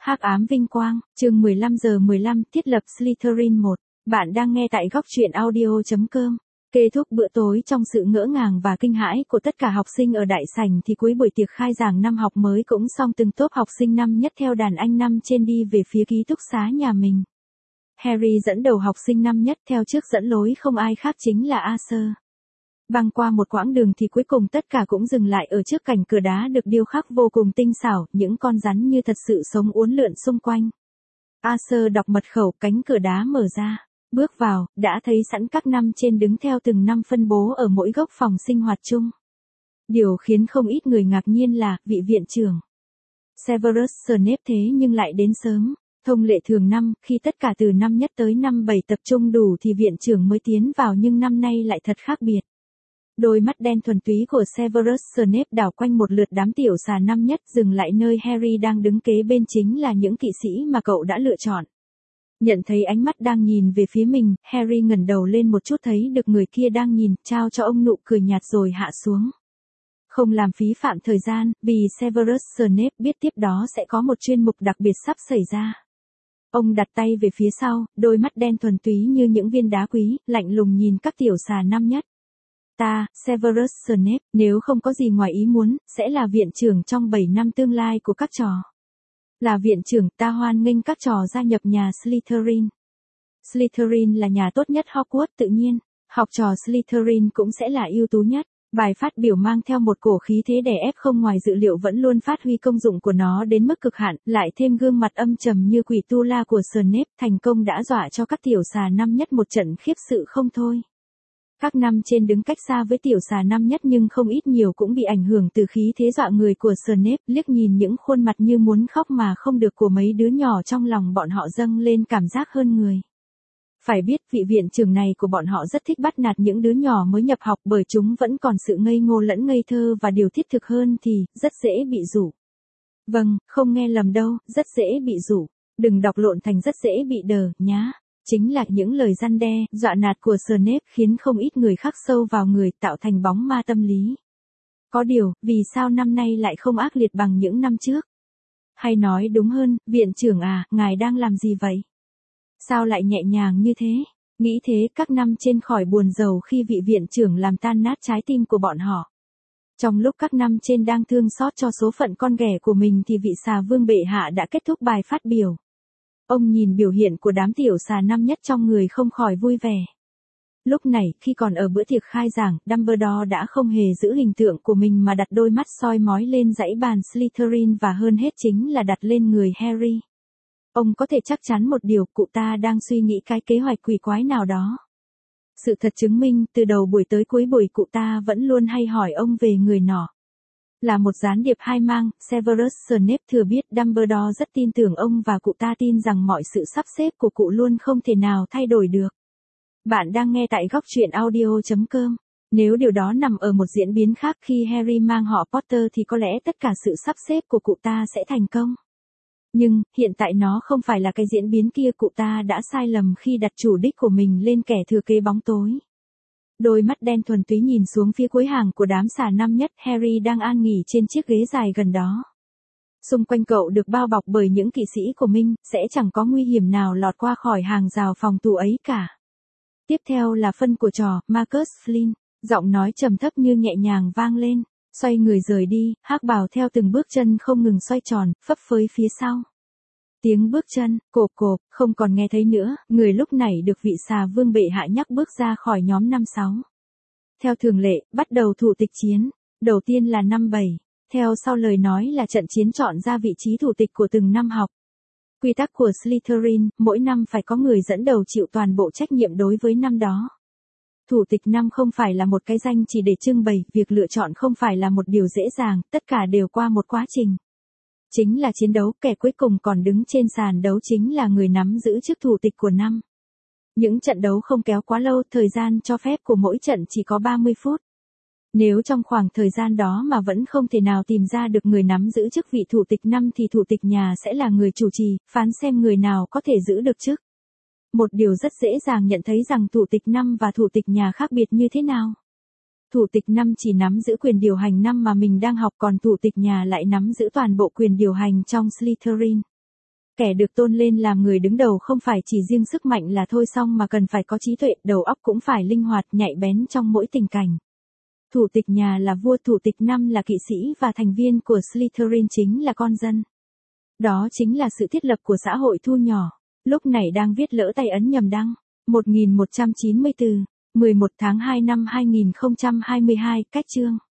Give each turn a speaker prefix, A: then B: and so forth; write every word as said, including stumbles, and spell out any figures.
A: Hắc ám vinh quang, chương mười lăm giờ mười lăm, thiết lập Slytherin một. Bạn đang nghe tại góc truyện audio chấm com. Kết thúc bữa tối trong sự ngỡ ngàng và kinh hãi của tất cả học sinh ở đại sảnh thì cuối buổi tiệc khai giảng năm học mới cũng xong, từng tốp học sinh năm nhất theo đàn anh năm trên đi về phía ký túc xá nhà mình. Harry dẫn đầu học sinh năm nhất, theo trước dẫn lối không ai khác chính là Arthur. Băng qua một quãng đường thì cuối cùng tất cả cũng dừng lại ở trước cạnh cửa đá được điêu khắc vô cùng tinh xảo, những con rắn như thật sự sống uốn lượn xung quanh. Arthur đọc mật khẩu, cánh cửa đá mở ra. Bước vào, đã thấy sẵn các năm trên đứng theo từng năm phân bố ở mỗi góc phòng sinh hoạt chung. Điều khiến không ít người ngạc nhiên là, vị viện trưởng Severus Snape thế nhưng lại đến sớm. Thông lệ thường năm, khi tất cả từ năm nhất tới năm bảy tập trung đủ thì viện trưởng mới tiến vào, nhưng năm nay lại thật khác biệt. Đôi mắt đen thuần túy của Severus Snape đảo quanh một lượt đám tiểu xà năm nhất, dừng lại nơi Harry đang đứng kế bên, chính là những kỵ sĩ mà cậu đã lựa chọn. Nhận thấy ánh mắt đang nhìn về phía mình, Harry ngẩng đầu lên một chút, thấy được người kia đang nhìn, trao cho ông nụ cười nhạt rồi hạ xuống. Không làm phí phạm thời gian, vì Severus Snape biết tiếp đó sẽ có một chuyên mục đặc biệt sắp xảy ra. Ông đặt tay về phía sau, đôi mắt đen thuần túy như những viên đá quý, lạnh lùng nhìn các tiểu xà năm nhất. Ta, Severus Snape, nếu không có gì ngoài ý muốn, sẽ là viện trưởng trong bảy năm tương lai của các trò. Là viện trưởng, ta hoan nghênh các trò gia nhập nhà Slytherin. Slytherin là nhà tốt nhất Hogwarts, tự nhiên, học trò Slytherin cũng sẽ là ưu tú nhất. Bài phát biểu mang theo một cổ khí thế đè ép không ngoài dự liệu vẫn luôn phát huy công dụng của nó đến mức cực hạn, lại thêm gương mặt âm trầm như quỷ tu la của Snape, thành công đã dọa cho các tiểu xà năm nhất một trận khiếp sự không thôi. Các năm trên đứng cách xa với tiểu xà năm nhất nhưng không ít nhiều cũng bị ảnh hưởng từ khí thế dọa người của Snape, liếc nhìn những khuôn mặt như muốn khóc mà không được của mấy đứa nhỏ, trong lòng bọn họ dâng lên cảm giác hơn người. Phải biết vị viện trưởng này của bọn họ rất thích bắt nạt những đứa nhỏ mới nhập học, bởi chúng vẫn còn sự ngây ngô lẫn ngây thơ, và điều thiết thực hơn thì, rất dễ bị rủ. Vâng, không nghe lầm đâu, rất dễ bị rủ. Đừng đọc lộn thành rất dễ bị đờ, nhá. Chính là những lời răn đe, dọa nạt của Snape khiến không ít người khắc sâu vào người, tạo thành bóng ma tâm lý. Có điều, vì sao năm nay lại không ác liệt bằng những năm trước? Hay nói đúng hơn, viện trưởng à, ngài đang làm gì vậy? Sao lại nhẹ nhàng như thế? Nghĩ thế các năm trên khỏi buồn rầu khi vị viện trưởng làm tan nát trái tim của bọn họ. Trong lúc các năm trên đang thương xót cho số phận con ghẻ của mình thì vị xà vương bệ hạ đã kết thúc bài phát biểu. Ông nhìn biểu hiện của đám tiểu xà năm nhất trong người không khỏi vui vẻ. Lúc này, khi còn ở bữa tiệc khai giảng, Dumbledore đã không hề giữ hình tượng của mình mà đặt đôi mắt soi mói lên dãy bàn Slytherin, và hơn hết chính là đặt lên người Harry. Ông có thể chắc chắn một điều, cụ ta đang suy nghĩ cái kế hoạch quỷ quái nào đó. Sự thật chứng minh, từ đầu buổi tới cuối buổi cụ ta vẫn luôn hay hỏi ông về người nọ. Là một gián điệp hai mang, Severus Snape thừa biết Dumbledore rất tin tưởng ông, và cụ ta tin rằng mọi sự sắp xếp của cụ luôn không thể nào thay đổi được. Bạn đang nghe tại góc truyện audio chấm com. Nếu điều đó nằm ở một diễn biến khác, khi Harry mang họ Potter thì có lẽ tất cả sự sắp xếp của cụ ta sẽ thành công. Nhưng, hiện tại nó không phải là cái diễn biến kia, cụ ta đã sai lầm khi đặt chủ đích của mình lên kẻ thừa kế bóng tối. Đôi mắt đen thuần túy nhìn xuống phía cuối hàng của đám xà năm nhất, Harry đang an nghỉ trên chiếc ghế dài gần đó. Xung quanh cậu được bao bọc bởi những kỵ sĩ của mình, sẽ chẳng có nguy hiểm nào lọt qua khỏi hàng rào phòng thủ ấy cả. Tiếp theo là phân của trò, Marcus Flynn, giọng nói trầm thấp như nhẹ nhàng vang lên, xoay người rời đi, hắc bào theo từng bước chân không ngừng xoay tròn, phấp phới phía sau. Tiếng bước chân, cộp cộp, không còn nghe thấy nữa, người lúc này được vị xà vương bệ hạ nhắc bước ra khỏi nhóm năm sáu. Theo thường lệ, bắt đầu thủ tịch chiến, đầu tiên là năm bảy, theo sau lời nói là trận chiến chọn ra vị trí thủ tịch của từng năm học. Quy tắc của Slytherin, mỗi năm phải có người dẫn đầu chịu toàn bộ trách nhiệm đối với năm đó. Thủ tịch năm không phải là một cái danh chỉ để trưng bày, việc lựa chọn không phải là một điều dễ dàng, tất cả đều qua một quá trình. Chính là chiến đấu, kẻ cuối cùng còn đứng trên sàn đấu chính là người nắm giữ chức thủ tịch của năm. Những trận đấu không kéo quá lâu, thời gian cho phép của mỗi trận chỉ có ba mươi phút. Nếu trong khoảng thời gian đó mà vẫn không thể nào tìm ra được người nắm giữ chức vị thủ tịch năm thì thủ tịch nhà sẽ là người chủ trì, phán xem người nào có thể giữ được chức. Một điều rất dễ dàng nhận thấy rằng thủ tịch năm và thủ tịch nhà khác biệt như thế nào. Thủ tịch năm chỉ nắm giữ quyền điều hành năm mà mình đang học, còn thủ tịch nhà lại nắm giữ toàn bộ quyền điều hành trong Slytherin. Kẻ được tôn lên làm người đứng đầu không phải chỉ riêng sức mạnh là thôi xong mà cần phải có trí tuệ, đầu óc cũng phải linh hoạt, nhạy bén trong mỗi tình cảnh. Thủ tịch nhà là vua, thủ tịch năm là kỵ sĩ và thành viên của Slytherin chính là con dân. Đó chính là sự thiết lập của xã hội thu nhỏ. Lúc này đang viết lỡ tay ấn nhầm đăng. một nghìn một trăm chín mươi tư, mười một tháng hai năm hai nghìn không trăm hai mươi hai, cách chương.